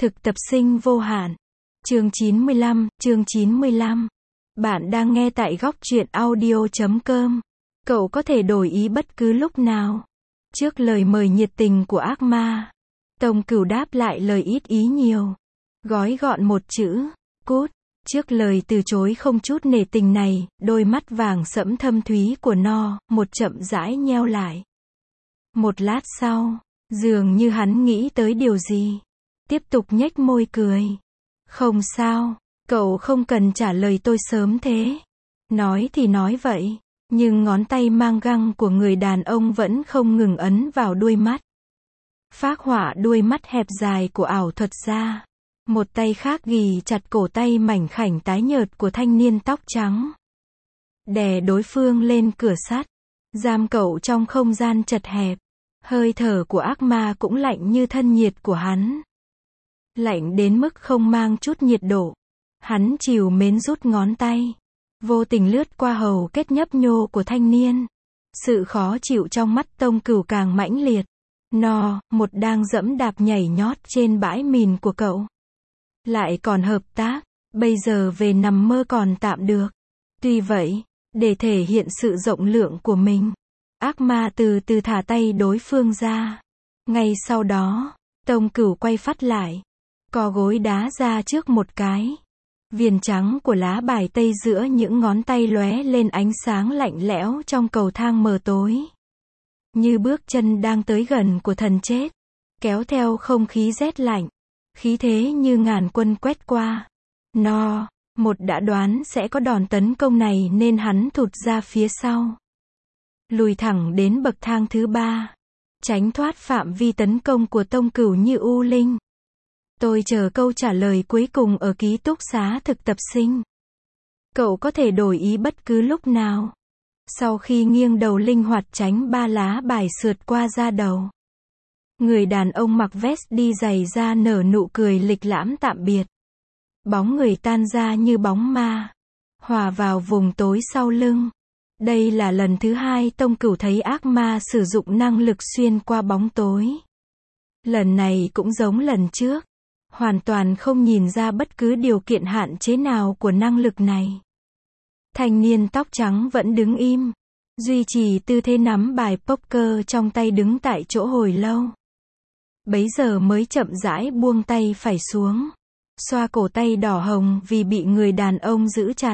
Thực tập sinh vô hạn. Chương 95. Bạn đang nghe tại góc truyện audio.com. Cậu có thể đổi ý bất cứ lúc nào. Trước lời mời nhiệt tình của ác ma, Tông Cửu đáp lại lời ít ý nhiều. Gói gọn một chữ, cút. Trước lời từ chối không chút nể tình này, đôi mắt vàng sẫm thâm thúy của nó, một chậm rãi nheo lại. Một lát sau, dường như hắn nghĩ tới điều gì. Tiếp tục nhếch môi cười. Không sao, cậu không cần trả lời tôi sớm thế. Nói thì nói vậy, nhưng ngón tay mang găng của người đàn ông vẫn không ngừng ấn vào đuôi mắt. Phác họa đuôi mắt hẹp dài của ảo thuật gia. Một tay khác ghì chặt cổ tay mảnh khảnh tái nhợt của thanh niên tóc trắng. Đè đối phương lên cửa sắt. Giam cậu trong không gian chật hẹp. Hơi thở của ác ma cũng lạnh như thân nhiệt của hắn. Lạnh đến mức không mang chút nhiệt độ. Hắn trìu mến rút ngón tay. Vô tình lướt qua hầu kết nhấp nhô của thanh niên. Sự khó chịu trong mắt Tông Cửu càng mãnh liệt. Nó, một đang dẫm đạp nhảy nhót trên bãi mìn của cậu. Lại còn hợp tác, bây giờ về nằm mơ còn tạm được. Tuy vậy, để thể hiện sự rộng lượng của mình, ác ma từ từ thả tay đối phương ra. Ngay sau đó, Tông Cửu quay phắt lại, co gối đá ra trước một cái. Viền trắng của lá bài tây giữa những ngón tay lóe lên ánh sáng lạnh lẽo trong cầu thang mờ tối. Như bước chân đang tới gần của thần chết, kéo theo không khí rét lạnh. Khí thế như ngàn quân quét qua. Nó, một đã đoán sẽ có đòn tấn công này nên hắn thụt ra phía sau. Lùi thẳng đến bậc thang thứ 3. Tránh thoát phạm vi tấn công của Tông Cửu như u linh. Tôi chờ câu trả lời cuối cùng ở ký túc xá thực tập sinh. Cậu có thể đổi ý bất cứ lúc nào. Sau khi nghiêng đầu linh hoạt tránh 3 lá bài sượt qua da đầu. Người đàn ông mặc vest đi giày da nở nụ cười lịch lãm tạm biệt. Bóng người tan ra như bóng ma. Hòa vào vùng tối sau lưng. Đây là lần thứ 2 Tông Cửu thấy ác ma sử dụng năng lực xuyên qua bóng tối. Lần này cũng giống lần trước. Hoàn toàn không nhìn ra bất cứ điều kiện hạn chế nào của năng lực này. Thanh niên tóc trắng vẫn đứng im. Duy trì tư thế nắm bài poker trong tay đứng tại chỗ hồi lâu. Bấy giờ mới chậm rãi buông tay phải xuống. Xoa cổ tay đỏ hồng vì bị người đàn ông giữ chặt.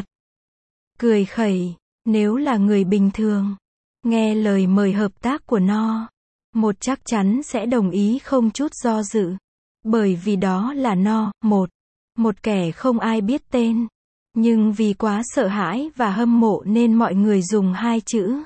Cười khẩy, nếu là người bình thường, nghe lời mời hợp tác của nó, một chắc chắn sẽ đồng ý không chút do dự. Bởi vì đó là nó, một kẻ không ai biết tên. Nhưng vì quá sợ hãi và hâm mộ nên mọi người dùng 2 chữ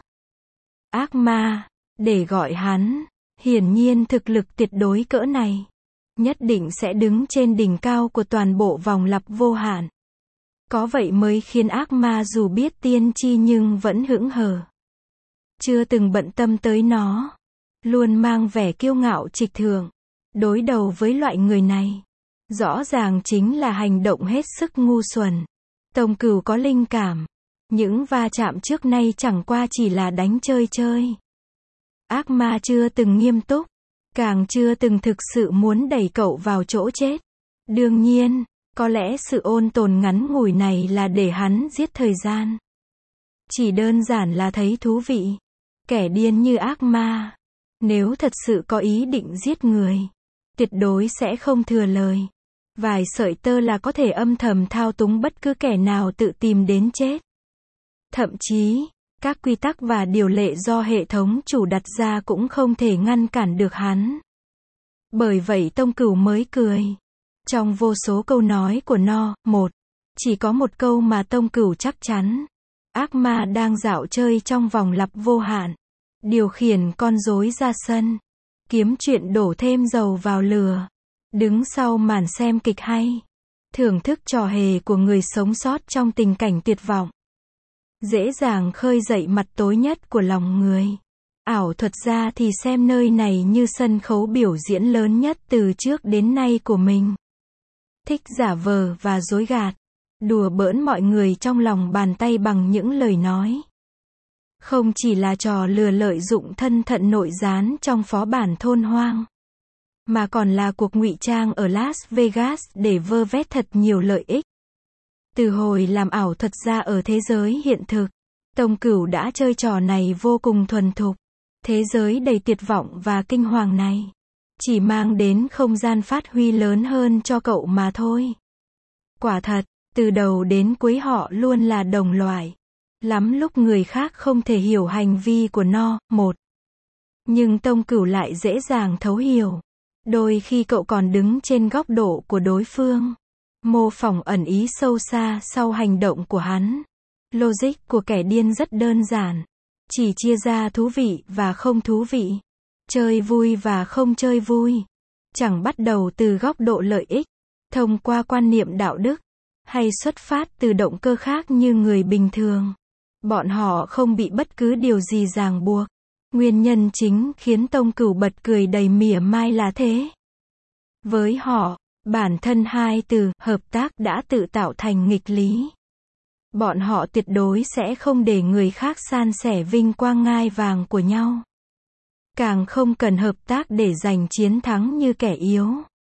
ác ma để gọi hắn. Hiển nhiên thực lực tuyệt đối cỡ này nhất định sẽ đứng trên đỉnh cao của toàn bộ vòng lặp vô hạn. Có vậy mới khiến ác ma dù biết tiên tri nhưng vẫn hững hờ. Chưa từng bận tâm tới nó. Luôn mang vẻ kiêu ngạo trịch thượng. Đối đầu với loại người này, rõ ràng chính là hành động hết sức ngu xuẩn. Tông Cửu có linh cảm. Những va chạm trước nay chẳng qua chỉ là đánh chơi chơi. Ác ma chưa từng nghiêm túc, càng chưa từng thực sự muốn đẩy cậu vào chỗ chết. Đương nhiên, có lẽ sự ôn tồn ngắn ngủi này là để hắn giết thời gian. Chỉ đơn giản là thấy thú vị. Kẻ điên như ác ma, nếu thật sự có ý định giết người, tuyệt đối sẽ không thừa lời. Vài sợi tơ là có thể âm thầm thao túng bất cứ kẻ nào tự tìm đến chết. Thậm chí, các quy tắc và điều lệ do hệ thống chủ đặt ra cũng không thể ngăn cản được hắn. Bởi vậy Tông Cửu mới cười. Trong vô số câu nói của nó, chỉ có một câu mà Tông Cửu chắc chắn. Ác ma đang dạo chơi trong vòng lặp vô hạn. Điều khiển con rối ra sân. Kiếm chuyện đổ thêm dầu vào lửa. Đứng sau màn xem kịch hay. Thưởng thức trò hề của người sống sót trong tình cảnh tuyệt vọng. Dễ dàng khơi dậy mặt tối nhất của lòng người. Ảo thuật gia thì xem nơi này như sân khấu biểu diễn lớn nhất từ trước đến nay của mình. Thích giả vờ và dối gạt. Đùa bỡn mọi người trong lòng bàn tay bằng những lời nói. Không chỉ là trò lừa lợi dụng thân thận nội gián trong phó bản thôn hoang. mà còn là cuộc ngụy trang ở Las Vegas để vơ vét thật nhiều lợi ích. Từ hồi làm ảo thuật ra ở thế giới hiện thực, Tông Cửu đã chơi trò này vô cùng thuần thục. Thế giới đầy tuyệt vọng và kinh hoàng này chỉ mang đến không gian phát huy lớn hơn cho cậu mà thôi. Quả thật, từ đầu đến cuối họ luôn là đồng loại. Lắm lúc người khác không thể hiểu hành vi của nó, nhưng Tông Cửu lại dễ dàng thấu hiểu. Đôi khi cậu còn đứng trên góc độ của đối phương, mô phỏng ẩn ý sâu xa sau hành động của hắn. Logic của kẻ điên rất đơn giản, chỉ chia ra thú vị và không thú vị, chơi vui và không chơi vui. Chẳng bắt đầu từ góc độ lợi ích, thông qua quan niệm đạo đức, hay xuất phát từ động cơ khác như người bình thường. Bọn họ không bị bất cứ điều gì ràng buộc. Nguyên nhân chính khiến Tông Cửu bật cười đầy mỉa mai là thế. Với họ, bản thân hai từ hợp tác đã tự tạo thành nghịch lý. Bọn họ tuyệt đối sẽ không để người khác san sẻ vinh quang ngai vàng của nhau. Càng không cần hợp tác để giành chiến thắng như kẻ yếu.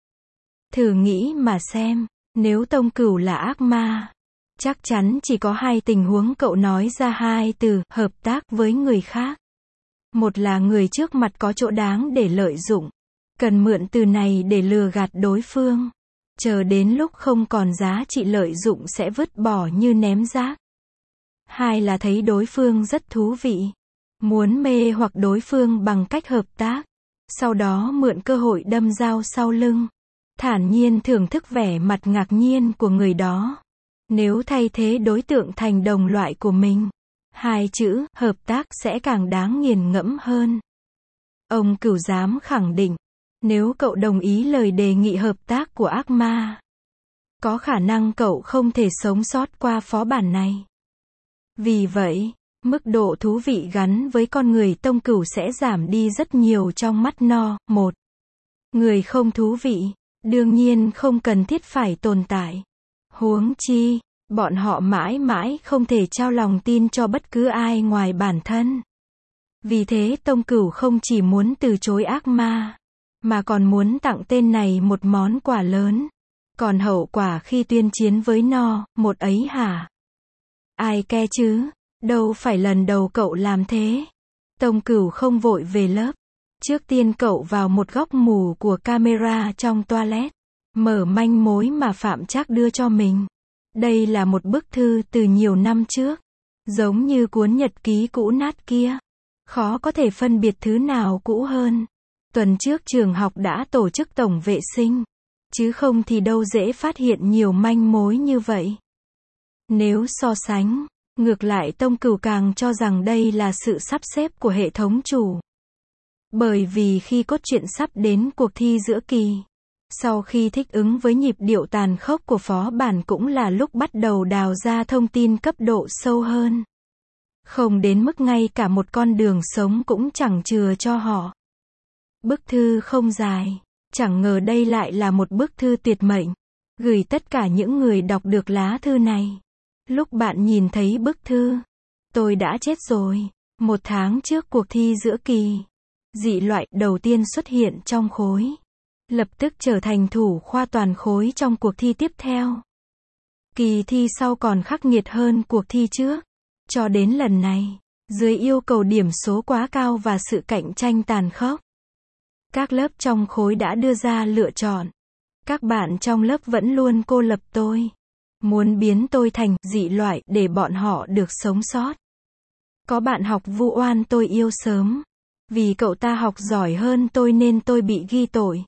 Thử nghĩ mà xem, nếu Tông Cửu là ác ma, chắc chắn chỉ có hai tình huống cậu nói ra hai từ hợp tác với người khác. Một là người trước mặt có chỗ đáng để lợi dụng, cần mượn từ này để lừa gạt đối phương, chờ đến lúc không còn giá trị lợi dụng sẽ vứt bỏ như ném rác. Hai là thấy đối phương rất thú vị, muốn mê hoặc đối phương bằng cách hợp tác, sau đó mượn cơ hội đâm dao sau lưng, thản nhiên thưởng thức vẻ mặt ngạc nhiên của người đó. Nếu thay thế đối tượng thành đồng loại của mình, hai chữ hợp tác sẽ càng đáng nghiền ngẫm hơn. Ông Cửu dám khẳng định, nếu cậu đồng ý lời đề nghị hợp tác của ác ma, có khả năng cậu không thể sống sót qua phó bản này. Vì vậy, mức độ thú vị gắn với con người Tông Cửu sẽ giảm đi rất nhiều trong mắt nó. Người không thú vị, đương nhiên không cần thiết phải tồn tại. Huống chi, bọn họ mãi mãi không thể trao lòng tin cho bất cứ ai ngoài bản thân. Vì thế Tông Cửu không chỉ muốn từ chối ác ma, mà còn muốn tặng tên này một món quà lớn. Còn hậu quả khi tuyên chiến với nó, ấy hả? Ai ke chứ? Đâu phải lần đầu cậu làm thế. Tông Cửu không vội về lớp. Trước tiên cậu vào một góc mù của camera trong toilet, mở manh mối mà Phạm Trác đưa cho mình. Đây là một bức thư từ nhiều năm trước, giống như cuốn nhật ký cũ nát kia. Khó có thể phân biệt thứ nào cũ hơn. Tuần trước trường học đã tổ chức tổng vệ sinh, chứ không thì đâu dễ phát hiện nhiều manh mối như vậy. Nếu so sánh, ngược lại Tông Cửu càng cho rằng đây là sự sắp xếp của hệ thống chủ. Bởi vì khi cốt truyện sắp đến cuộc thi giữa kỳ, sau khi thích ứng với nhịp điệu tàn khốc của phó bản cũng là lúc bắt đầu đào ra thông tin cấp độ sâu hơn. Không đến mức ngay cả một con đường sống cũng chẳng chừa cho họ. Bức thư không dài, chẳng ngờ đây lại là một bức thư tuyệt mệnh, gửi tất cả những người đọc được lá thư này. Lúc bạn nhìn thấy bức thư, tôi đã chết rồi. 1 tháng trước cuộc thi giữa kỳ, dị loại đầu tiên xuất hiện trong khối, lập tức trở thành thủ khoa toàn khối trong cuộc thi tiếp theo. Kỳ thi sau còn khắc nghiệt hơn cuộc thi trước. Cho đến lần này, dưới yêu cầu điểm số quá cao và sự cạnh tranh tàn khốc, các lớp trong khối đã đưa ra lựa chọn. Các bạn trong lớp vẫn luôn cô lập tôi, muốn biến tôi thành dị loại để bọn họ được sống sót. Có bạn học vu oan tôi yêu sớm, vì cậu ta học giỏi hơn tôi nên tôi bị ghi tội.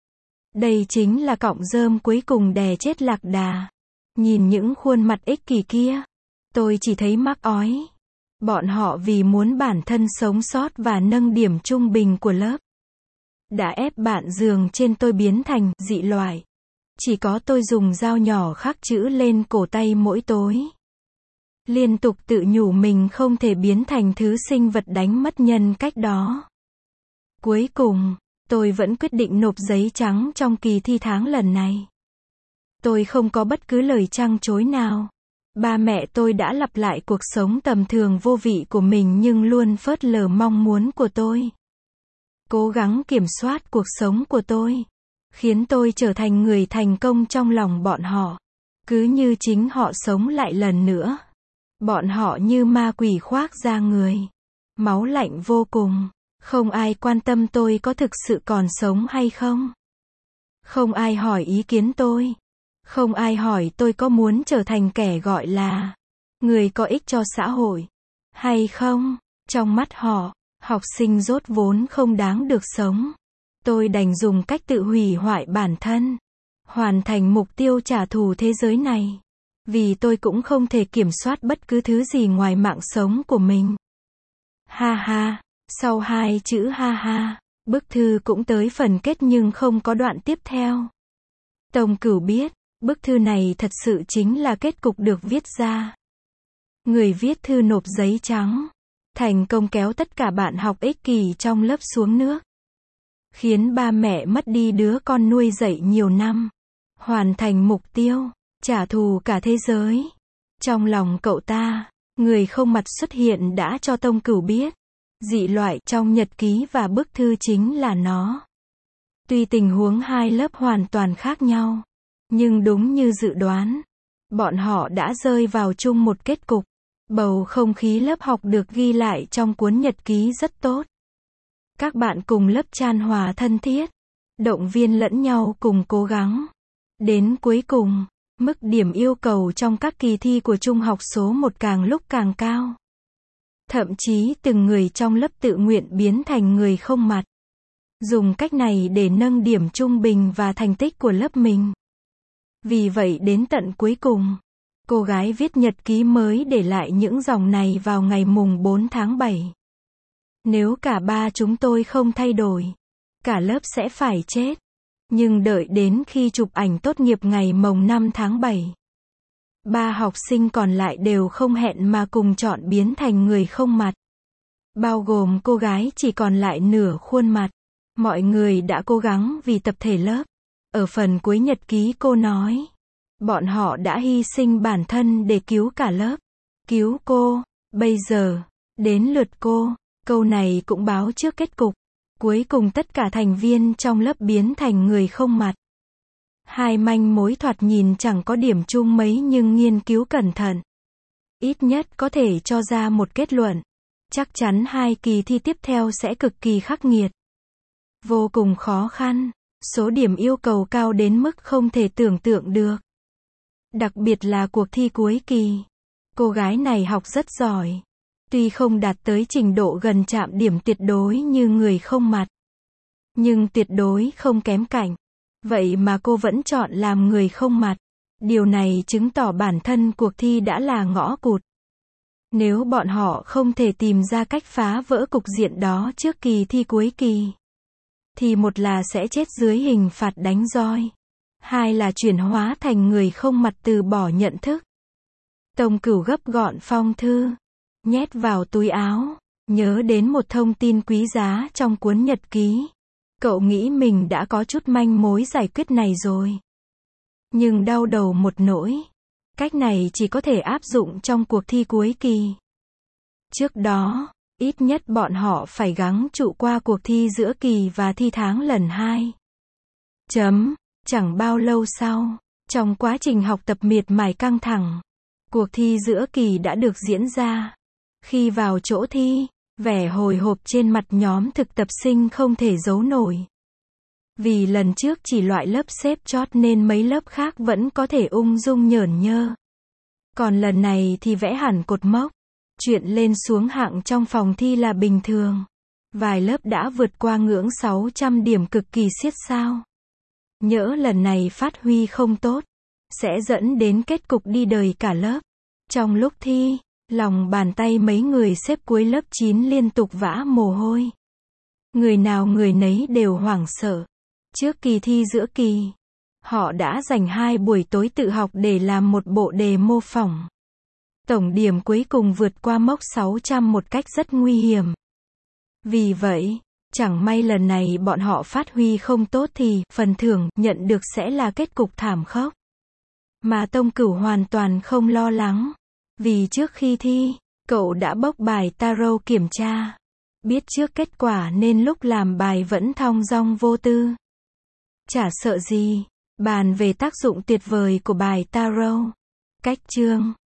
Đây chính là cọng rơm cuối cùng đè chết lạc đà. Nhìn những khuôn mặt ích kỷ kia, tôi chỉ thấy mắc ói. Bọn họ vì muốn bản thân sống sót và nâng điểm trung bình của lớp, đã ép bạn giường trên tôi biến thành dị loại. Chỉ có tôi dùng dao nhỏ khắc chữ lên cổ tay mỗi tối. Liên tục tự nhủ mình không thể biến thành thứ sinh vật đánh mất nhân cách đó. Cuối cùng, tôi vẫn quyết định nộp giấy trắng trong kỳ thi tháng lần này. Tôi không có bất cứ lời trăng chối nào. Ba mẹ tôi đã lặp lại cuộc sống tầm thường vô vị của mình nhưng luôn phớt lờ mong muốn của tôi. Cố gắng kiểm soát cuộc sống của tôi. khiến tôi trở thành người thành công trong lòng bọn họ. Cứ như chính họ sống lại lần nữa. Bọn họ như ma quỷ khoác da người. Máu lạnh vô cùng. Không ai quan tâm tôi có thực sự còn sống hay không. Không ai hỏi ý kiến tôi. Không ai hỏi tôi có muốn trở thành kẻ gọi là người có ích cho xã hội hay không. Trong mắt họ, học sinh dốt vốn không đáng được sống. Tôi đành dùng cách tự hủy hoại bản thân, hoàn thành mục tiêu trả thù thế giới này. Vì tôi cũng không thể kiểm soát bất cứ thứ gì ngoài mạng sống của mình. Ha ha, sau hai chữ ha ha, bức thư cũng tới phần kết nhưng không có đoạn tiếp theo. Tông Cửu biết, bức thư này thật sự chính là kết cục được viết ra. Người viết thư nộp giấy trắng, thành công kéo tất cả bạn học ích kỷ trong lớp xuống nước. Khiến ba mẹ mất đi đứa con nuôi dạy nhiều năm. Hoàn thành mục tiêu, trả thù cả thế giới. Trong lòng cậu ta, người không mặt xuất hiện đã cho Tông Cửu biết. Dị loại trong nhật ký và bức thư chính là nó. Tuy tình huống hai lớp hoàn toàn khác nhau, nhưng đúng như dự đoán, bọn họ đã rơi vào chung một kết cục. Bầu không khí lớp học được ghi lại trong cuốn nhật ký rất tốt. Các bạn cùng lớp chan hòa thân thiết, động viên lẫn nhau cùng cố gắng. Đến cuối cùng, mức điểm yêu cầu trong các kỳ thi của trung học số 1 càng lúc càng cao. Thậm chí từng người trong lớp tự nguyện biến thành người không mặt. Dùng cách này để nâng điểm trung bình và thành tích của lớp mình. Vì vậy đến tận cuối cùng, cô gái viết nhật ký mới để lại những dòng này vào ngày mùng 4 tháng 7. Nếu cả ba chúng tôi không thay đổi, cả lớp sẽ phải chết. Nhưng đợi đến khi chụp ảnh tốt nghiệp ngày mồng 5 tháng 7, ba học sinh còn lại đều không hẹn mà cùng chọn biến thành người không mặt. Bao gồm cô gái chỉ còn lại nửa khuôn mặt. Mọi người đã cố gắng vì tập thể lớp. Ở phần cuối nhật ký cô nói, bọn họ đã hy sinh bản thân để cứu cả lớp. Cứu cô, bây giờ, đến lượt cô. Câu này cũng báo trước kết cục. Cuối cùng tất cả thành viên trong lớp biến thành người không mặt. Hai manh mối thoạt nhìn chẳng có điểm chung mấy nhưng nghiên cứu cẩn thận, ít nhất có thể cho ra một kết luận. Chắc chắn hai kỳ thi tiếp theo sẽ cực kỳ khắc nghiệt. Vô cùng khó khăn. Số điểm yêu cầu cao đến mức không thể tưởng tượng được. Đặc biệt là cuộc thi cuối kỳ. Cô gái này học rất giỏi. Tuy không đạt tới trình độ gần chạm điểm tuyệt đối như người không mặt, nhưng tuyệt đối không kém cạnh. Vậy mà cô vẫn chọn làm người không mặt. Điều này chứng tỏ bản thân cuộc thi đã là ngõ cụt. Nếu bọn họ không thể tìm ra cách phá vỡ cục diện đó trước kỳ thi cuối kỳ, thì một là sẽ chết dưới hình phạt đánh roi, hai là chuyển hóa thành người không mặt từ bỏ nhận thức. Tông Cửu gấp gọn phong thư, nhét vào túi áo, nhớ đến một thông tin quý giá trong cuốn nhật ký. Cậu nghĩ mình đã có chút manh mối giải quyết này rồi. Nhưng đau đầu một nỗi. Cách này chỉ có thể áp dụng trong cuộc thi cuối kỳ. Trước đó, ít nhất bọn họ phải gắng trụ qua cuộc thi giữa kỳ và thi tháng lần 2. Chẳng bao lâu sau, trong quá trình học tập miệt mài căng thẳng, cuộc thi giữa kỳ đã được diễn ra. Khi vào chỗ thi, vẻ hồi hộp trên mặt nhóm thực tập sinh không thể giấu nổi. Vì lần trước chỉ loại lớp xếp chót nên mấy lớp khác vẫn có thể ung dung nhởn nhơ. Còn lần này thì vẽ hẳn cột mốc. Chuyện lên xuống hạng trong phòng thi là bình thường. Vài lớp đã vượt qua ngưỡng 600 điểm cực kỳ xiết sao. Nhỡ lần này phát huy không tốt, sẽ dẫn đến kết cục đi đời cả lớp. Trong lúc thi, lòng bàn tay mấy người xếp cuối lớp 9 liên tục vã mồ hôi. Người nào người nấy đều hoảng sợ. Trước kỳ thi giữa kỳ, họ đã dành 2 buổi tối tự học để làm một bộ đề mô phỏng. Tổng điểm cuối cùng vượt qua mốc 600 một cách rất nguy hiểm. Vì vậy, chẳng may lần này bọn họ phát huy không tốt thì phần thưởng nhận được sẽ là kết cục thảm khốc. Mà Tông Cửu hoàn toàn không lo lắng. Vì trước khi thi, cậu đã bốc bài tarot kiểm tra. Biết trước kết quả nên lúc làm bài vẫn thong dong vô tư. Chả sợ gì. Bàn về tác dụng tuyệt vời của bài tarot. Cách chương.